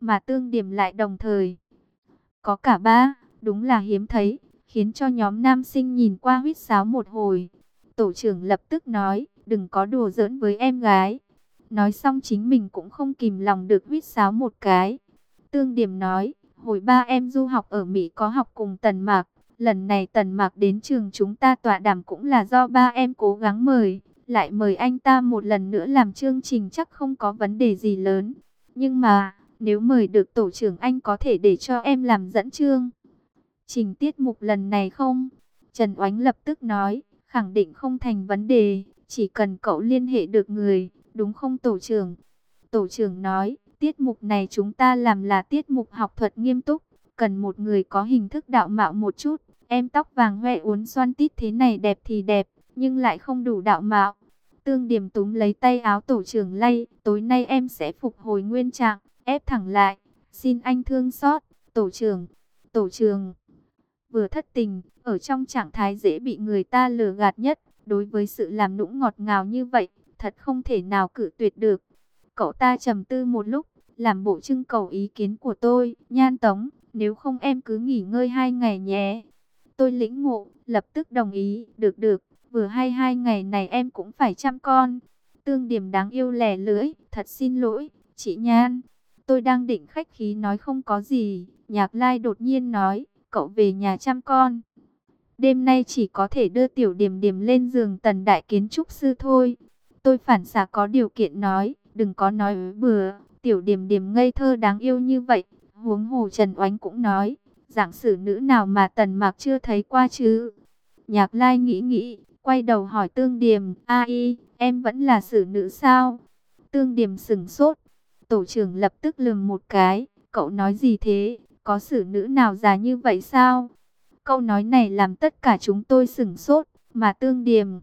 mà Tương Điểm lại đồng thời có cả ba, đúng là hiếm thấy, khiến cho nhóm nam sinh nhìn qua huýt sáo một hồi. Tổ trưởng lập tức nói, đừng có đùa giỡn với em gái. Nói xong chính mình cũng không kìm lòng được huýt sáo một cái. Tương Điểm nói, hồi ba em du học ở Mỹ có học cùng Tần Mạc. Lần này Tần Mạc đến trường chúng ta tọa đàm cũng là do ba em cố gắng mời. Lại mời anh ta một lần nữa làm chương trình chắc không có vấn đề gì lớn. Nhưng mà, nếu mời được tổ trưởng anh có thể để cho em làm dẫn chương trình tiết mục lần này không? Trần Oánh lập tức nói, khẳng định không thành vấn đề, chỉ cần cậu liên hệ được người, đúng không tổ trưởng? Tổ trưởng nói, tiết mục này chúng ta làm là tiết mục học thuật nghiêm túc, cần một người có hình thức đạo mạo một chút. Em tóc vàng hoe uốn xoăn tít thế này đẹp thì đẹp, nhưng lại không đủ đạo mạo. Tương Điểm túm lấy tay áo tổ trưởng lay, tối nay em sẽ phục hồi nguyên trạng, ép thẳng lại, xin anh thương xót, tổ trưởng, tổ trưởng. Vừa thất tình, ở trong trạng thái dễ bị người ta lừa gạt nhất, đối với sự làm nũng ngọt ngào như vậy, thật không thể nào cự tuyệt được. Cậu ta trầm tư một lúc, làm bộ trưng cầu ý kiến của tôi, Nhan Tống, nếu không em cứ nghỉ ngơi hai ngày nhé. Tôi lĩnh ngộ, lập tức đồng ý, được được, vừa hay hai ngày này em cũng phải chăm con. Tương Điểm đáng yêu lẻ lưỡi, thật xin lỗi, chị Nhan. Tôi đang định khách khí nói không có gì, Nhạc Lai đột nhiên nói, cậu về nhà chăm con. Đêm nay chỉ có thể đưa Tiểu Điểm Điểm lên giường Tần đại kiến trúc sư thôi. Tôi phản xạ có điều kiện nói, đừng có nói bừa, Tiểu Điểm Điểm ngây thơ đáng yêu như vậy. Huống hồ Trần Oánh cũng nói, dạng sử nữ nào mà Tần Mạc chưa thấy qua chứ. Nhạc Lai nghĩ nghĩ, quay đầu hỏi Tương Điểm, a i, em vẫn là sử nữ sao? Tương Điểm sửng sốt. Tổ trưởng lập tức lườm một cái, cậu nói gì thế, có sử nữ nào già như vậy sao? Câu nói này làm tất cả chúng tôi sửng sốt, mà Tương Điểm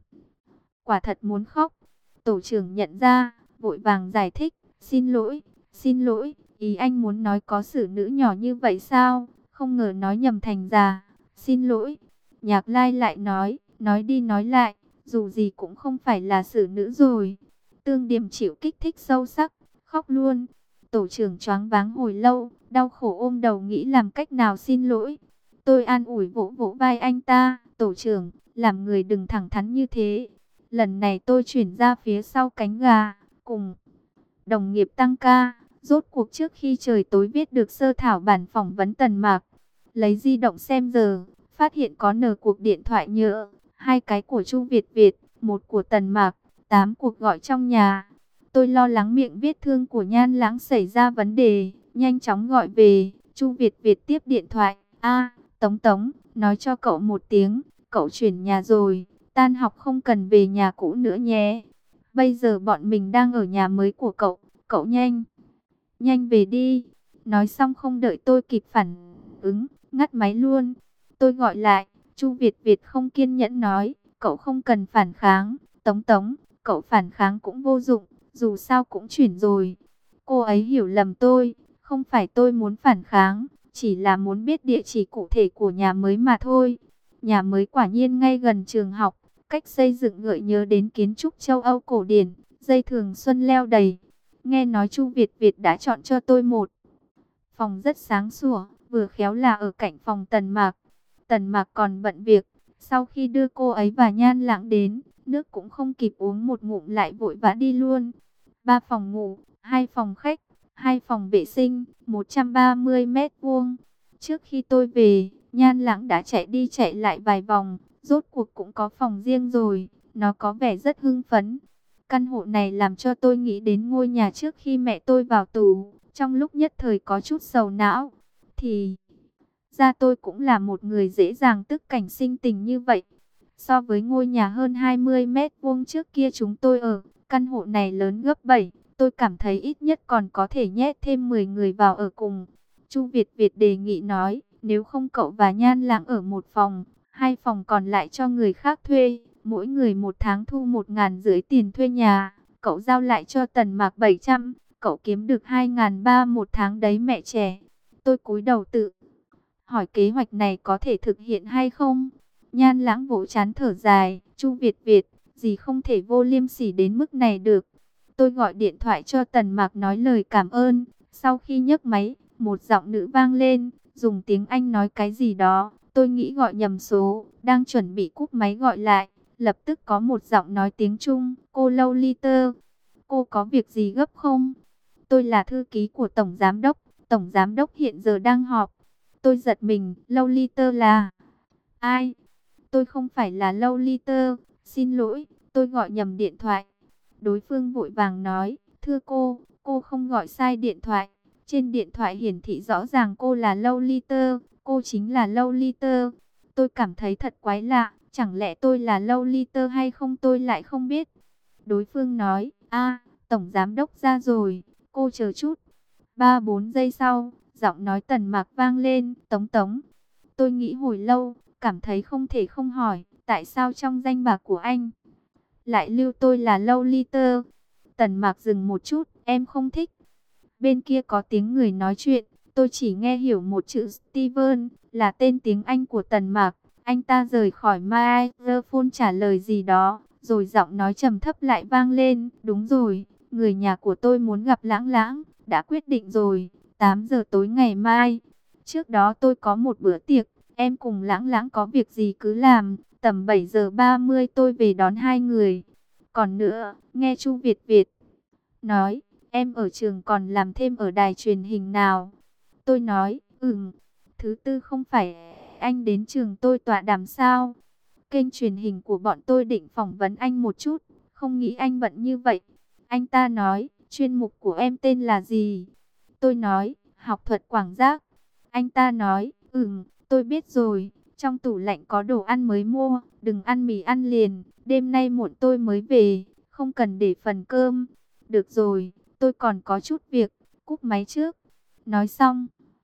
quả thật muốn khóc. Tổ trưởng nhận ra, vội vàng giải thích, xin lỗi, xin lỗi, ý anh muốn nói có sử nữ nhỏ như vậy sao? Không ngờ nói nhầm thành già, xin lỗi. Nhạc Lai lại nói, nói đi nói lại, dù gì cũng không phải là sử nữ rồi. Tương Điểm chịu kích thích sâu sắc, khóc luôn. Tổ trưởng choáng váng hồi lâu, đau khổ ôm đầu nghĩ làm cách nào xin lỗi. Tôi an ủi vỗ vỗ vai anh ta, tổ trưởng, làm người đừng thẳng thắn như thế. Lần này tôi chuyển ra phía sau cánh gà, cùng đồng nghiệp tăng ca. Rốt cuộc trước khi trời tối viết được sơ thảo bản phỏng vấn Tần Mạc. Lấy di động xem giờ, phát hiện có nở cuộc điện thoại nhỡ, hai cái của Chu Việt Việt, một của Tần Mạc, tám cuộc gọi trong nhà. Tôi lo lắng miệng vết thương của Nhan Lãng xảy ra vấn đề, nhanh chóng gọi về. Chu Việt Việt tiếp điện thoại, a Tống Tống, nói cho cậu một tiếng, cậu chuyển nhà rồi, tan học không cần về nhà cũ nữa nhé. Bây giờ bọn mình đang ở nhà mới của cậu, cậu nhanh, nhanh về đi. Nói xong không đợi tôi kịp phản ứng, ngắt máy luôn. Tôi gọi lại, Chu Việt Việt không kiên nhẫn nói, cậu không cần phản kháng, Tống Tống, cậu phản kháng cũng vô dụng, dù sao cũng chuyển rồi. Cô ấy hiểu lầm tôi, không phải tôi muốn phản kháng, chỉ là muốn biết địa chỉ cụ thể của nhà mới mà thôi. Nhà mới quả nhiên ngay gần trường học, cách xây dựng gợi nhớ đến kiến trúc châu Âu cổ điển, dây thường xuân leo đầy. Nghe nói Chu Việt Việt đã chọn cho tôi một phòng rất sáng sủa, vừa khéo là ở cạnh phòng Tần Mạc. Tần Mạc còn bận việc, sau khi đưa cô ấy và Nhan Lãng đến, nước cũng không kịp uống một ngụm lại vội vã đi luôn. Ba phòng ngủ, hai phòng khách, hai phòng vệ sinh, một trăm ba mươi mét vuông. Trước khi tôi về, Nhan Lãng đã chạy đi chạy lại vài vòng, rốt cuộc cũng có phòng riêng rồi, nó có vẻ rất hưng phấn. Căn hộ này làm cho tôi nghĩ đến ngôi nhà trước khi mẹ tôi vào tù, trong lúc nhất thời có chút sầu não. Thì ra tôi cũng là một người dễ dàng tức cảnh sinh tình như vậy. So với ngôi nhà hơn hai mươi mét vuông trước kia chúng tôi ở, căn hộ này lớn gấp bảy, tôi cảm thấy ít nhất còn có thể nhét thêm mười người vào ở cùng. Chu Việt Việt đề nghị nói, nếu không cậu và Nhan Lãng ở một phòng, hai phòng còn lại cho người khác thuê, mỗi người một tháng thu một ngàn rưỡi tiền thuê nhà, cậu giao lại cho Tần Mạc bảy trăm, cậu kiếm được hai ngàn ba một tháng đấy mẹ trẻ. Tôi cúi đầu tự hỏi kế hoạch này có thể thực hiện hay không. Nhan Lãng vỗ chán thở dài, Chu Việt Việt, gì không thể vô liêm sỉ đến mức này được. Tôi gọi điện thoại cho Tần Mạc nói lời cảm ơn, Sau khi nhấc máy, một giọng nữ vang lên, dùng tiếng Anh nói cái gì đó. Tôi nghĩ gọi nhầm số, đang chuẩn bị cúp máy gọi lại. Lập tức có một giọng nói tiếng Trung, cô Lolita, cô có việc gì gấp không? Tôi là thư ký của Tổng Giám Đốc, Tổng Giám Đốc hiện giờ đang họp. Tôi giật mình, Lolita là ai? Tôi không phải là Lolita, xin lỗi, tôi gọi nhầm điện thoại. Đối phương vội vàng nói, thưa cô, cô không gọi sai điện thoại. Trên điện thoại hiển thị rõ ràng cô là Lolita, cô chính là Lolita. Tôi cảm thấy thật quái lạ, chẳng lẽ tôi là Lolita hay không tôi lại không biết. Đối phương nói, a, Tổng Giám Đốc ra rồi, cô chờ chút. Ba bốn giây sau, giọng nói Tần Mạc vang lên, Tống Tống. Tôi nghĩ hồi lâu, cảm thấy không thể không hỏi, tại sao trong danh bạ của anh lại lưu tôi là Lolita. Tần Mạc dừng một chút, em không thích. Bên kia có tiếng người nói chuyện, tôi chỉ nghe hiểu một chữ Steven, là tên tiếng Anh của Tần Mạc. Anh ta rời khỏi microphone trả lời gì đó, rồi giọng nói trầm thấp lại vang lên, đúng rồi, người nhà của tôi muốn gặp Lãng Lãng, đã quyết định rồi, tám giờ tối ngày mai. Trước đó tôi có một bữa tiệc, em cùng Lãng Lãng có việc gì cứ làm, tầm bảy giờ ba mươi tôi về đón hai người. Còn nữa, nghe Chu Việt Việt nói, em ở trường còn làm thêm ở đài truyền hình nào? Tôi nói, ừm, thứ tư không phải anh đến trường tôi tọa đàm sao? Kênh truyền hình của bọn tôi định phỏng vấn anh một chút, không nghĩ anh bận như vậy. Anh ta nói, chuyên mục của em tên là gì? Tôi nói, học thuật quảng giác. Anh ta nói, ừm, tôi biết rồi, trong tủ lạnh có đồ ăn mới mua, đừng ăn mì ăn liền, đêm nay muộn tôi mới về, không cần để phần cơm. Được rồi, tôi còn có chút việc, cúp máy trước. Nói xong,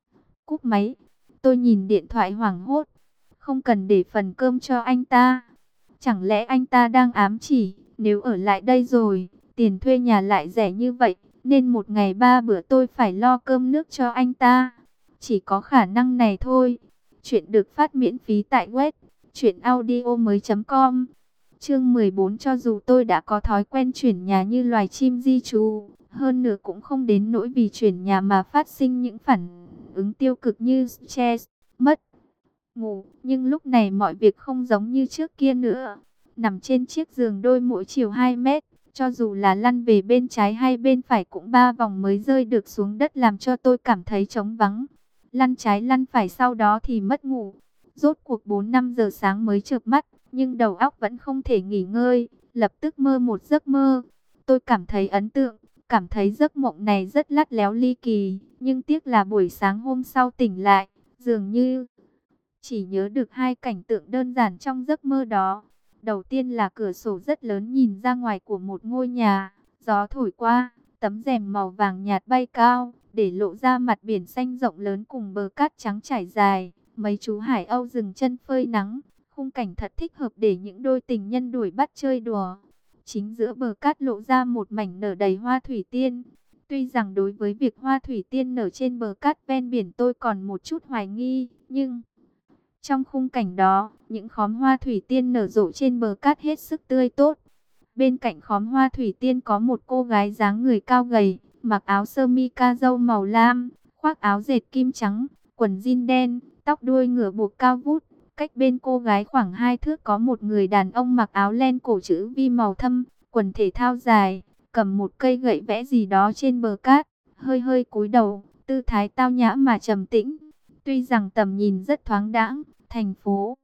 cúp máy, tôi nhìn điện thoại hoảng hốt, không cần để phần cơm cho anh ta. Chẳng lẽ anh ta đang ám chỉ, nếu ở lại đây rồi, tiền thuê nhà lại rẻ như vậy, nên một ngày ba bữa tôi phải lo cơm nước cho anh ta. Chỉ có khả năng này thôi. Chuyện được phát miễn phí tại web truyện audio mới chấm com. Chương mười bốn, cho dù tôi đã có thói quen chuyển nhà như loài chim di trú, hơn nữa cũng không đến nỗi vì chuyển nhà mà phát sinh những phản ứng tiêu cực như stress, mất ngủ, nhưng lúc này mọi việc không giống như trước kia nữa. Nằm trên chiếc giường đôi mỗi chiều hai mét, cho dù là lăn về bên trái hay bên phải cũng ba vòng mới rơi được xuống đất làm cho tôi cảm thấy trống vắng. Lăn trái lăn phải sau đó thì mất ngủ. Rốt cuộc bốn năm giờ sáng mới chợp mắt, nhưng đầu óc vẫn không thể nghỉ ngơi, lập tức mơ một giấc mơ. Tôi cảm thấy ấn tượng, cảm thấy giấc mộng này rất lắt léo ly kỳ, nhưng tiếc là buổi sáng hôm sau tỉnh lại, dường như chỉ nhớ được hai cảnh tượng đơn giản trong giấc mơ đó. Đầu tiên là cửa sổ rất lớn nhìn ra ngoài của một ngôi nhà, gió thổi qua, tấm rèm màu vàng nhạt bay cao, để lộ ra mặt biển xanh rộng lớn cùng bờ cát trắng trải dài. Mấy chú hải âu dừng chân phơi nắng, khung cảnh thật thích hợp để những đôi tình nhân đuổi bắt chơi đùa. Chính giữa bờ cát lộ ra một mảnh nở đầy hoa thủy tiên. Tuy rằng đối với việc hoa thủy tiên nở trên bờ cát ven biển tôi còn một chút hoài nghi, nhưng trong khung cảnh đó, những khóm hoa thủy tiên nở rộ trên bờ cát hết sức tươi tốt. Bên cạnh khóm hoa thủy tiên có một cô gái dáng người cao gầy, mặc áo sơ mi ca râu màu lam, khoác áo dệt kim trắng, quần jean đen, tóc đuôi ngựa buộc cao vút. Cách bên cô gái khoảng hai thước có một người đàn ông mặc áo len cổ chữ V màu thâm, quần thể thao dài, cầm một cây gậy vẽ gì đó trên bờ cát, hơi hơi cúi đầu, tư thái tao nhã mà trầm tĩnh. Tuy rằng tầm nhìn rất thoáng đãng, thành phố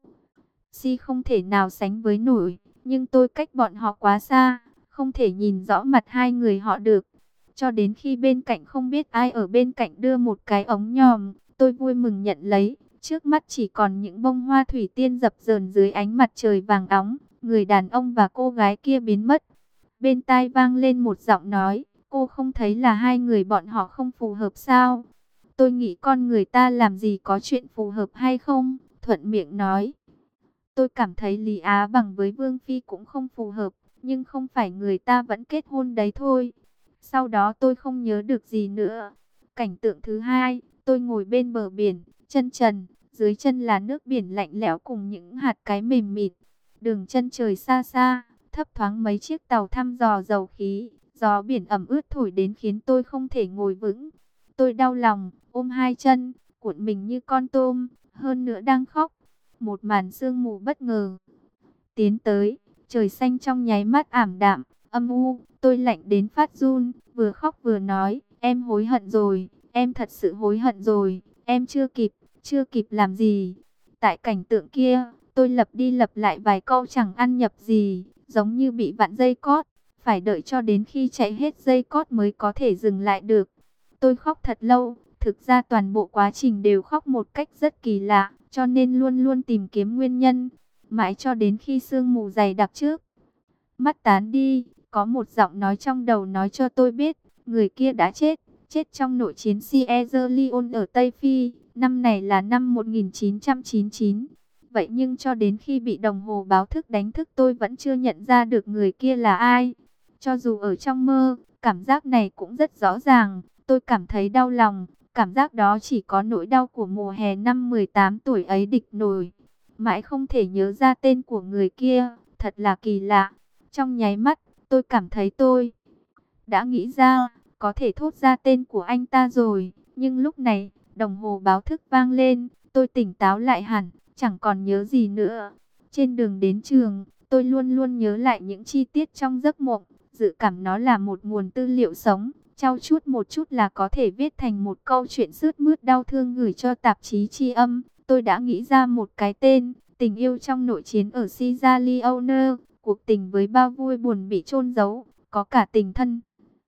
Si không thể nào sánh với nổi, nhưng tôi cách bọn họ quá xa, không thể nhìn rõ mặt hai người họ được. Cho đến khi bên cạnh không biết ai ở bên cạnh đưa một cái ống nhòm, tôi vui mừng nhận lấy. Trước mắt chỉ còn những bông hoa thủy tiên dập dờn dưới ánh mặt trời vàng óng. Người đàn ông và cô gái kia biến mất. Bên tai vang lên một giọng nói, cô không thấy là hai người bọn họ không phù hợp sao? Tôi nghĩ con người ta làm gì có chuyện phù hợp hay không? Thuận miệng nói. Tôi cảm thấy Lý Á Bằng với Vương Phi cũng không phù hợp, nhưng không phải người ta vẫn kết hôn đấy thôi. Sau đó tôi không nhớ được gì nữa. Cảnh tượng thứ hai, tôi ngồi bên bờ biển, chân trần, dưới chân là nước biển lạnh lẽo cùng những hạt cái mềm mịt. Đường chân trời xa xa, thấp thoáng mấy chiếc tàu thăm dò dầu khí, gió biển ẩm ướt thổi đến khiến tôi không thể ngồi vững. Tôi đau lòng, ôm hai chân, cuộn mình như con tôm, hơn nữa đang khóc. Một màn sương mù bất ngờ tiến tới, trời xanh trong nháy mắt ảm đạm, âm u, tôi lạnh đến phát run, vừa khóc vừa nói, em hối hận rồi, em thật sự hối hận rồi, em chưa kịp, chưa kịp làm gì. Tại cảnh tượng kia, tôi lặp đi lặp lại vài câu chẳng ăn nhập gì, giống như bị vặn dây cót, phải đợi cho đến khi chạy hết dây cót mới có thể dừng lại được. Tôi khóc thật lâu, thực ra toàn bộ quá trình đều khóc một cách rất kỳ lạ, cho nên luôn luôn tìm kiếm nguyên nhân. Mãi cho đến khi sương mù dày đặc trước mắt tán đi, có một giọng nói trong đầu nói cho tôi biết, người kia đã chết, chết trong nội chiến Sierra Leone ở Tây Phi, năm này là năm một nghìn chín trăm chín mươi chín. Vậy nhưng cho đến khi bị đồng hồ báo thức đánh thức tôi vẫn chưa nhận ra được người kia là ai. Cho dù ở trong mơ, cảm giác này cũng rất rõ ràng, tôi cảm thấy đau lòng, cảm giác đó chỉ có nỗi đau của mùa hè năm mười tám tuổi ấy địch nổi. Mãi không thể nhớ ra tên của người kia, thật là kỳ lạ. Trong nháy mắt, tôi cảm thấy tôi đã nghĩ ra, có thể thốt ra tên của anh ta rồi. Nhưng lúc này, đồng hồ báo thức vang lên, tôi tỉnh táo lại hẳn, chẳng còn nhớ gì nữa. Trên đường đến trường, tôi luôn luôn nhớ lại những chi tiết trong giấc mộng, dự cảm nó là một nguồn tư liệu sống. Trau chuốt một chút là có thể viết thành một câu chuyện sướt mướt đau thương gửi cho tạp chí tri âm. Tôi đã nghĩ ra một cái tên, tình yêu trong nội chiến ở Sierra Leone, cuộc tình với bao vui buồn bị chôn giấu, có cả tình thân.